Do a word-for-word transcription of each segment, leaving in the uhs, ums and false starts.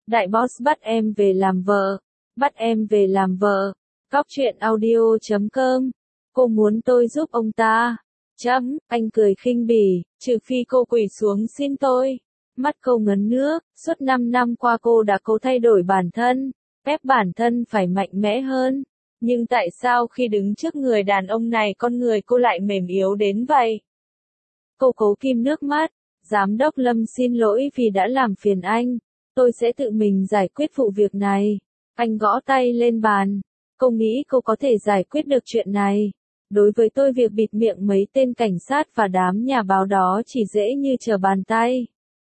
Đại boss bắt em về làm vợ. Bắt em về làm vợ. Cóc truyện audio chấm com. Cô muốn tôi giúp ông ta. Chấm, anh cười khinh bỉ, trừ phi cô quỳ xuống xin tôi. Mắt cô ngấn nước, suốt năm năm qua cô đã cố thay đổi bản thân, ép bản thân phải mạnh mẽ hơn. Nhưng tại sao khi đứng trước người đàn ông này con người cô lại mềm yếu đến vậy? Cô cố kìm nước mắt. Giám đốc Lâm xin lỗi vì đã làm phiền anh. Tôi sẽ tự mình giải quyết vụ việc này. Anh gõ tay lên bàn. Cô nghĩ cô có thể giải quyết được chuyện này. Đối với tôi việc bịt miệng mấy tên cảnh sát và đám nhà báo đó chỉ dễ như trở bàn tay.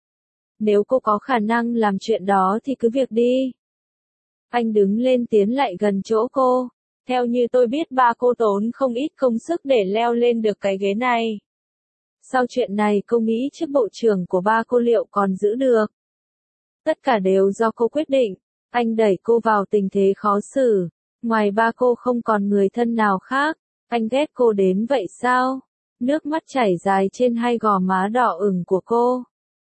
Nếu cô có khả năng làm chuyện đó thì cứ việc đi. Anh đứng lên tiến lại gần chỗ cô. Theo như tôi biết ba cô tốn không ít công sức để leo lên được cái ghế này. Sau chuyện này cô nghĩ chức bộ trưởng của ba cô liệu còn giữ được? Tất cả đều do cô quyết định. Anh đẩy cô vào tình thế khó xử. Ngoài ba cô không còn người thân nào khác. Anh ghét cô đến vậy sao? Nước mắt chảy dài trên hai gò má đỏ ửng của cô.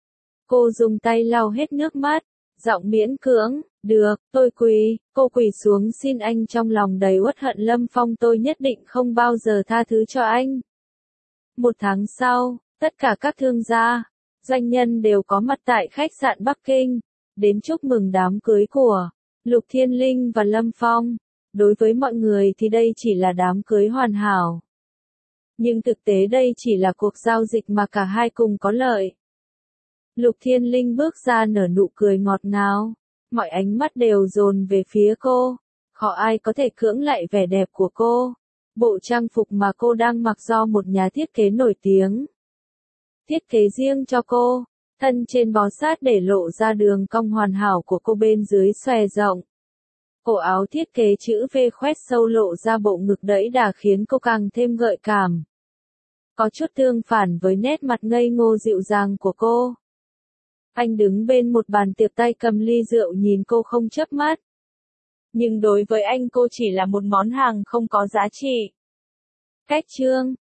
Cô dùng tay lau hết nước mắt. Giọng miễn cưỡng, được, tôi quỳ. Cô quỳ xuống xin anh trong lòng đầy uất hận. Lâm Phong, tôi nhất định không bao giờ tha thứ cho anh. Một tháng sau, tất cả các thương gia, doanh nhân đều có mặt tại khách sạn Bắc Kinh, đến chúc mừng đám cưới của Lục Thiên Linh và Lâm Phong. Đối với mọi người thì đây chỉ là đám cưới hoàn hảo. Nhưng thực tế đây chỉ là cuộc giao dịch mà cả hai cùng có lợi. Lục Thiên Linh bước ra nở nụ cười ngọt ngào. Mọi ánh mắt đều dồn về phía cô. Khó ai có thể cưỡng lại vẻ đẹp của cô. Bộ trang phục mà cô đang mặc do một nhà thiết kế nổi tiếng thiết kế riêng cho cô. Thân trên bó sát để lộ ra đường cong hoàn hảo của cô, bên dưới xòe rộng. Cổ áo thiết kế chữ V khoét sâu lộ ra bộ ngực đẫy đà khiến cô càng thêm gợi cảm. Có chút tương phản với nét mặt ngây ngô dịu dàng của cô. Anh đứng bên một bàn tiệc tay cầm ly rượu nhìn cô không chớp mắt. Nhưng đối với anh cô chỉ là một món hàng không có giá trị. Cách chương